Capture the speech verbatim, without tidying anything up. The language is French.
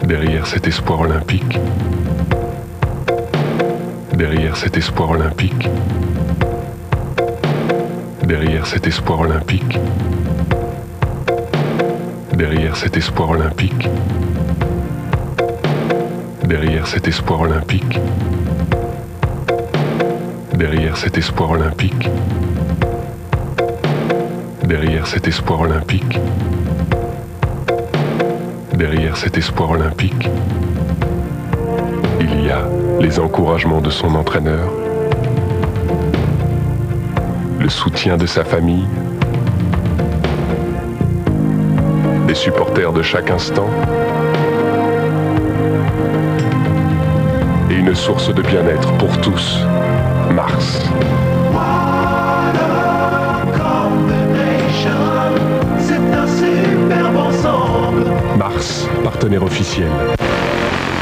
Derrière cet espoir olympique, derrière cet espoir olympique, derrière cet espoir olympique, derrière cet espoir olympique, derrière cet espoir olympique, derrière cet espoir olympique, derrière cet espoir olympique, derrière cet espoir olympique, il y a les encouragements de son entraîneur, le soutien de sa famille, des supporters de chaque instant et une source de bien-être pour tous, Mars. C'est un superbe ensemble. Mars, partenaire officiel.